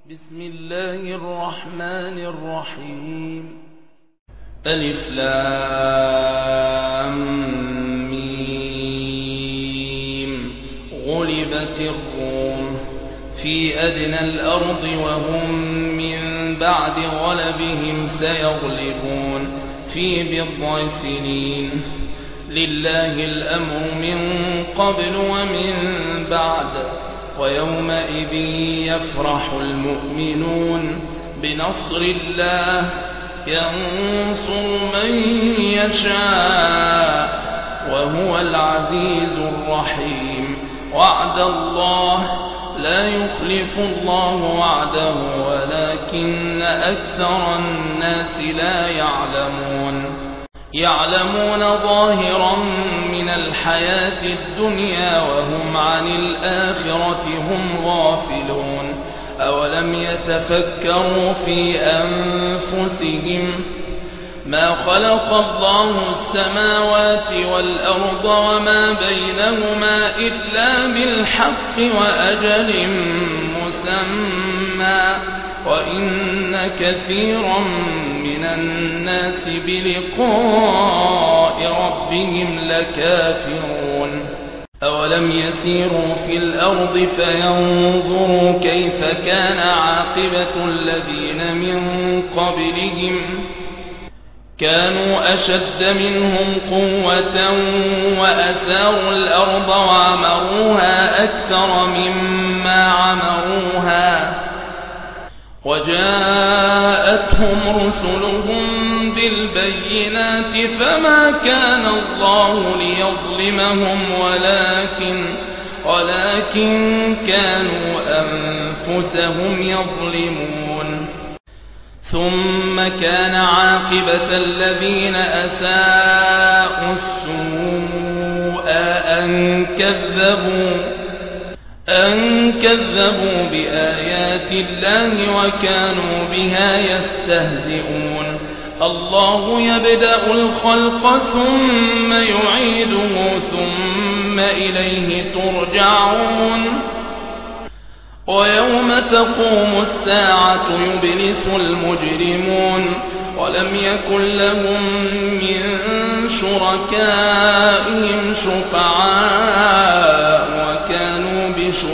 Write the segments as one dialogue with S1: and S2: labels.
S1: بسم الله الرحمن الرحيم. ألف لام ميم. غلبت الروم في أدنى الأرض وهم من بعد غلبهم سيغلبون في بضع سنين. لله الأمر من قبل ومن بعد ويومئذ يفرح المؤمنون بنصر الله ينصر من يشاء وهو العزيز الرحيم. وعد الله لا يخلف الله وعده ولكن أكثر الناس لا يعلمون ظاهرا من الحياة الدنيا وهم عن الآخرة هم غافلون. أولم يتفكروا في أنفسهم ما خلق الله السماوات والأرض وما بينهما إلا بالحق وأجل مسمى وإن كثيرا من الناس بلقاء ربهم لكافرون. أولم يسيروا في الأرض فينظروا كيف كان عاقبة الذين من قبلهم كانوا أشد منهم قوة وأثاروا الأرض وعمروها أكثر مما عمروها وجاءتهم رسلهم بالبينات فما كان الله ليظلمهم ولكن كانوا أنفسهم يظلمون. ثم كان عاقبة الذين أساءوا السوء أن كذبوا بآيات الله وكانوا بها يستهزئون. الله يبدأ الخلق ثم يعيده ثم إليه ترجعون. ويوم تقوم الساعة يبلس المجرمون ولم يكن لهم من شركائهم شفعاء وكانوا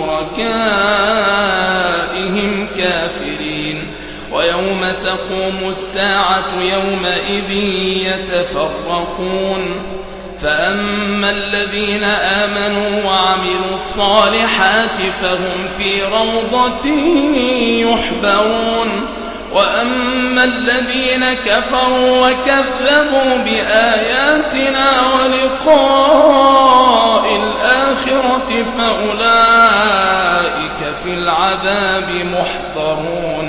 S1: بشركائهم كافرين. ويوم تقوم الساعة يومئذ يتفرقون فأما الذين آمنوا وعملوا الصالحات فهم في روضة يحبرون وأما الذين كفروا وكذبوا بآياتنا ولقاء الآخرة فأولئك في العذاب محضرون.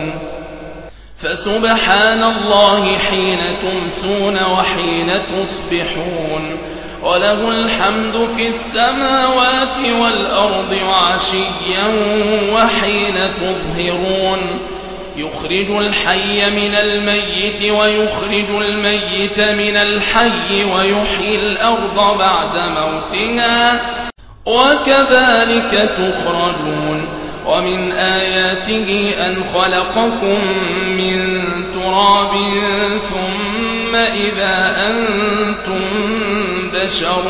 S1: فسبحان الله حين تمسون وحين تصبحون وله الحمد في السماوات والأرض وعشيا وحين تظهرون. يخرج الحي من الميت ويخرج الميت من الحي ويحيي الأرض بعد موتها وكذلك تخرجون. ومن آياته أن خلقكم من تراب ثم إذا أنتم بشر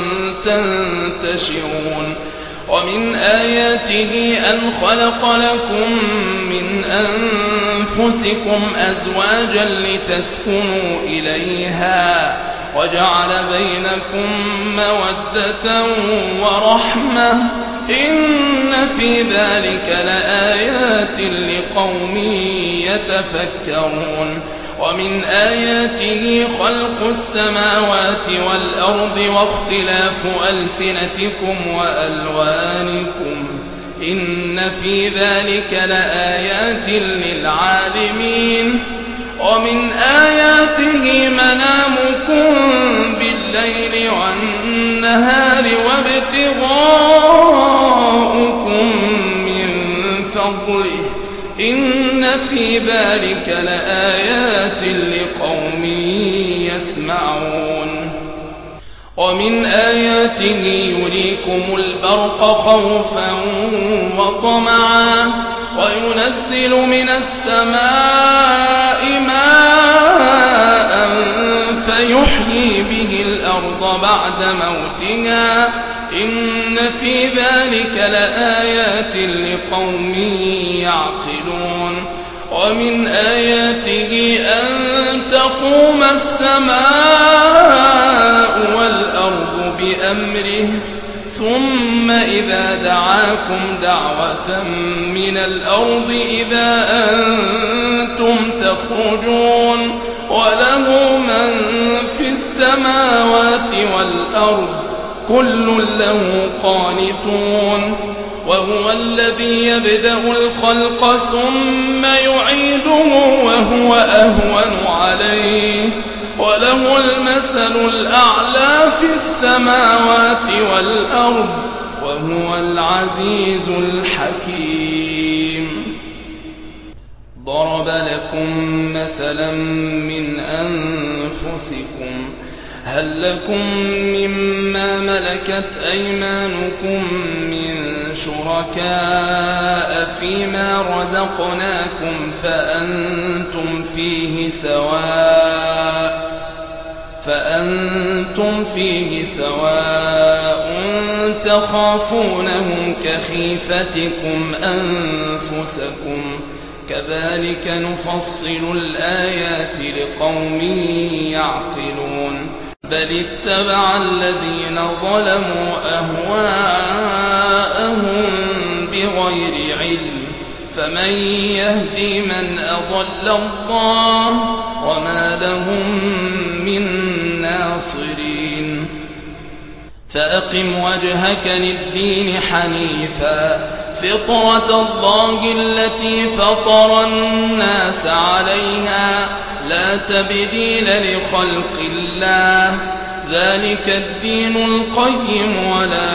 S1: تنتشرون. ومن آياته أن خلق لكم من أنفسكم أزواجا لتسكنوا إليها وجعل بينكم مودة ورحمة إن في ذلك لآيات لقوم يتفكرون. ومن آياته خلق السماوات والأرض واختلاف ألسنتكم وألوانكم إن في ذلك لآيات للعالمين. ومن آياته منامكم بالليل والنهار وابتغاؤكم من فضله إن في ذلك لآيات لقوم يسمعون. ومن آياته يريكم البرق خوفا وطمعا وينزل من السماء ماء فيحيي به الأرض بعد موتها إن في ذلك لآيات لقوم يعقلون ومن آياته أن تقوم السماء والأرض بأمره ثم إذا دعاكم دعوة من الأرض إذا أنتم تخرجون وله من في السماوات والأرض كل له قانتون وهو الذي يبدأ الخلق ثم يعيده وهو أهون عليه وله المثل الأعلى في السماوات والأرض وهو العزيز الحكيم. ضرب لكم مثلا من أنفسكم هل لكم مما ملكت أيمانكم من شركاء فيما رزقناكم فأنتم فيه سواء تخافونهم كخيفتكم أنفسكم كذلك نفصل الآيات لقوم يعقلون بل اتبع الذين ظلموا أهواءهم بغير علم فمن يهدي من أضل الله وما لهم من ناصرين فأقم وجهك للدين حنيفا فطرة الله التي فطر الناس عليها لا تبديل لخلق الله ذلك الدين القيم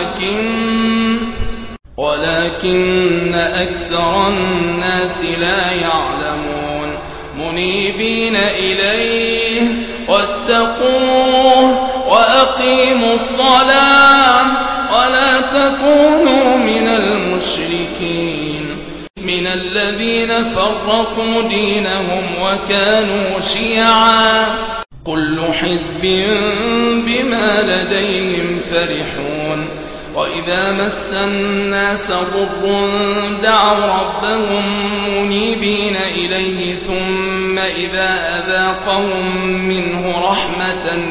S1: ولكن أكثر الناس لا يعلمون منيبين إليه واتقوه وأقيموا الصلاة ولا تكونوا من المشركين من الذين فرقوا دينهم وكانوا شيعا كل حزب بما لديهم فرحون وإذا مس الناس ضر دعوا ربهم منيبين إليه ثم إذا أذاقهم منه رحمة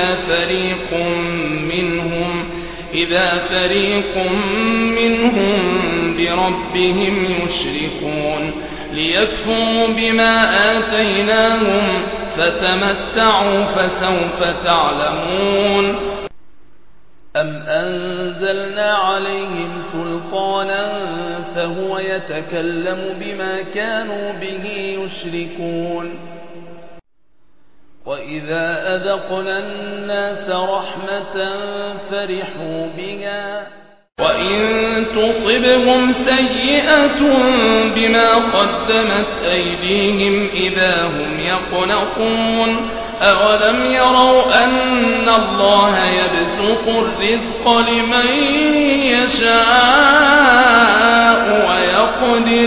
S1: إذا فريق منهم بربهم يشركون ليكفروا بما آتيناهم فتمتعوا فسوف تعلمون أم أنزلنا عليهم سلطانا فهو يتكلم بما كانوا به يشركون وإذا أذقنا الناس رحمة فرحوا بها وإن تصبهم سيئة بما قدمت أيديهم إذا هم يقنطون أولم يروا أن الله يبسط الرزق لمن يشاء ويقدر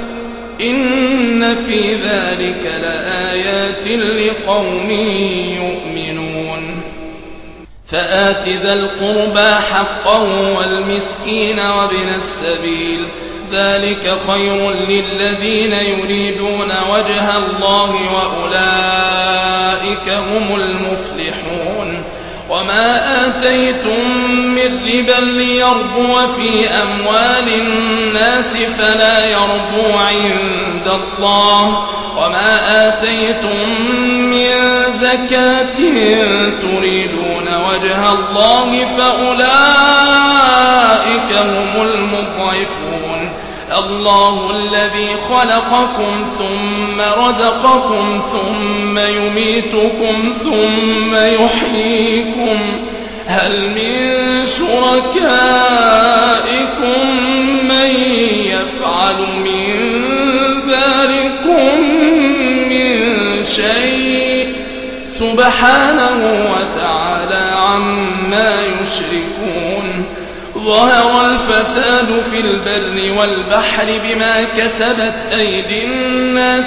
S1: إن في ذلك لآيات لقوم يؤمنون فآت ذا القربى حقه والمسكين وابن السبيل ذلك خير للذين يريدون وجه الله وأولئك هم المفلحون وما آتيتم من ربا ليربو في أموال الناس فلا يربو عند الله وما آتيتم من زكاة تريدون وجه الله فأولئك هم المضعفون الله الذي خلقكم ثم رزقكم ثم يميتكم ثم يحييكم هل من شركائكم من يفعل من ذلكم من شيء سبحانه وتعالى عما يشركون ظهر الفساد والفساد في البر والبحر بما كسبت أيدي الناس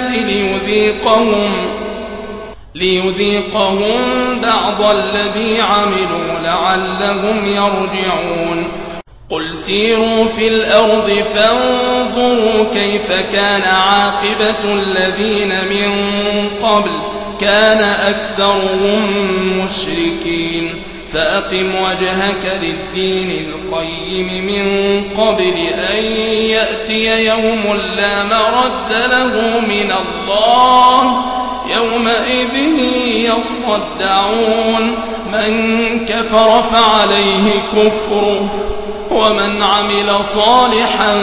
S1: ليذيقهم بعض الذي عملوا لعلهم يرجعون قل سيروا في الأرض فانظروا كيف كان عاقبة الذين من قبل كان أكثرهم مشركين فأقم وجهك للدين القيم من قبل أن يأتي يوم لا مرد له من الله يومئذ يصدعون من كفر فعليه كفره ومن عمل صالحا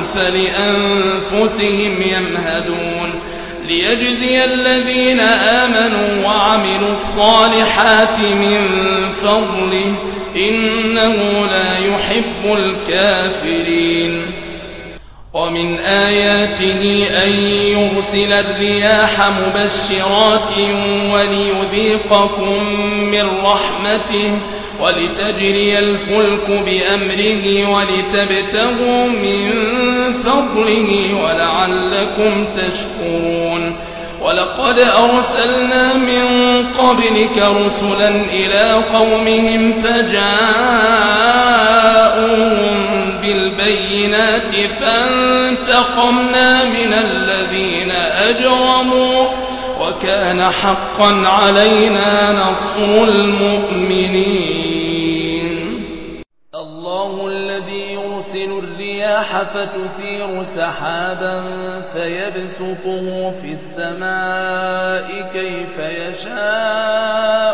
S1: فلأنفسهم يمهدون ليجزي الذين آمنوا وعملوا الصالحات من فضله إنه لا يحب الكافرين ومن آياته أن يرسل الرياح مبشرات وليذيقكم من رحمته ولتجري الفلك بأمره ولتبتغوا من فضله ولعلكم تشكرون ولقد أرسلنا من قبلك رسلا إلى قومهم فجاءوهم بالبينات فانتقمنا من الذين أجرموا وكان حقا علينا نصر المؤمنين الله الذي يرسل الرياح فتثير سحابا فيبسطه في السماء كيف يشاء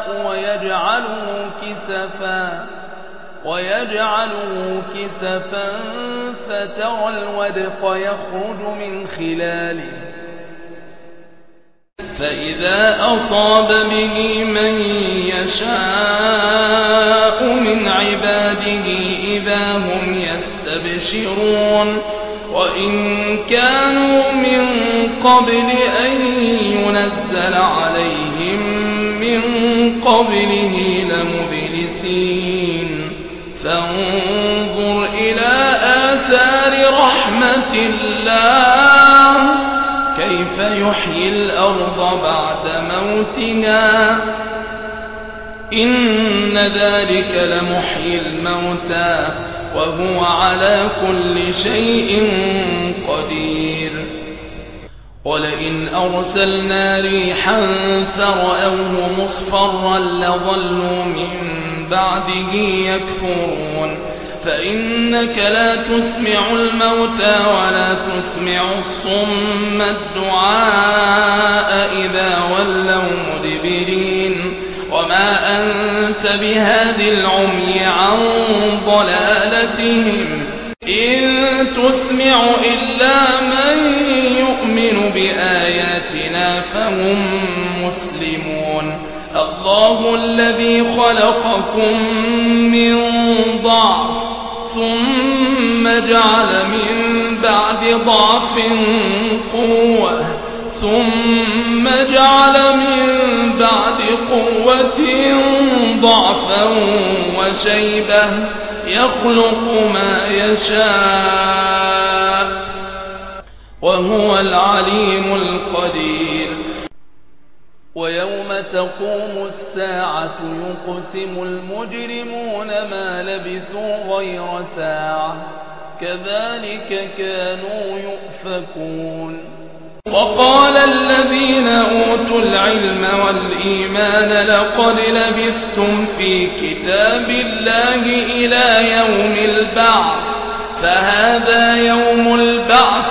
S1: ويجعله كسفا فترى الودق يخرج من خلاله فإذا أصاب به من يشاء من عباده إذا هم يستبشرون وإن كانوا من قبل أن ينزل عليهم من قبله لمبلسين فانظر إلى آثار رحمة الله كيف يحيي الأرض بعد موتها إن ذلك لمحيي الموتى وهو على كل شيء قدير ولئن أرسلنا ريحا فرأوه مصفرا لظلوا من بعده يكفرون فإنك لا تسمع الموتى ولا تسمع الصم الدعاء إذا ولوا مدبرين وما أنت بهاد العمي عن ضلالتهم إن تسمع إلا من يؤمن بآياتنا فهم مسلمون الله الذي خلقكم من ضعف ثم جعل من بعد ضعف قوة ثم جعل من بعد قوة ضعفا وشيبة يخلق ما يشاء وهو العليم القدير ويوم تقوم الساعة يقسم المجرمون ما لبثوا غير ساعة كذلك كانوا يؤفكون وقال الذين أوتوا العلم والإيمان لقد لبثتم في كتاب الله إلى يوم البعث فهذا يوم البعث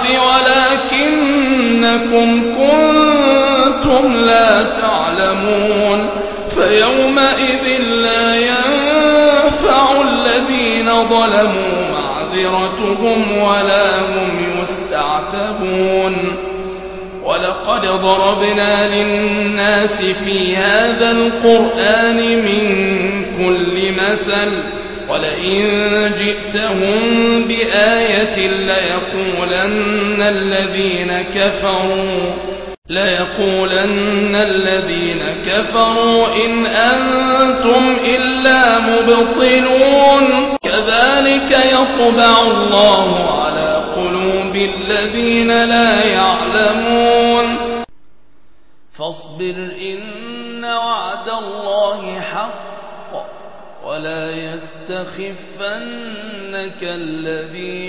S1: ولكنكم كنتم لا تعلمون فيومئذ لا ينفع الذين ظلموا معذرتهم ولا هم يستعتبون ولقد ضربنا للناس في هذا القرآن من كل مثل ولئن جئتهم بآية ليقولن الذين كفروا إن أنتم إلا مبطلون كذلك يطبع ليطبع الله على قلوب الذين لا يعلمون فاصبر إن وعد الله حق ولا يستخفنك الذين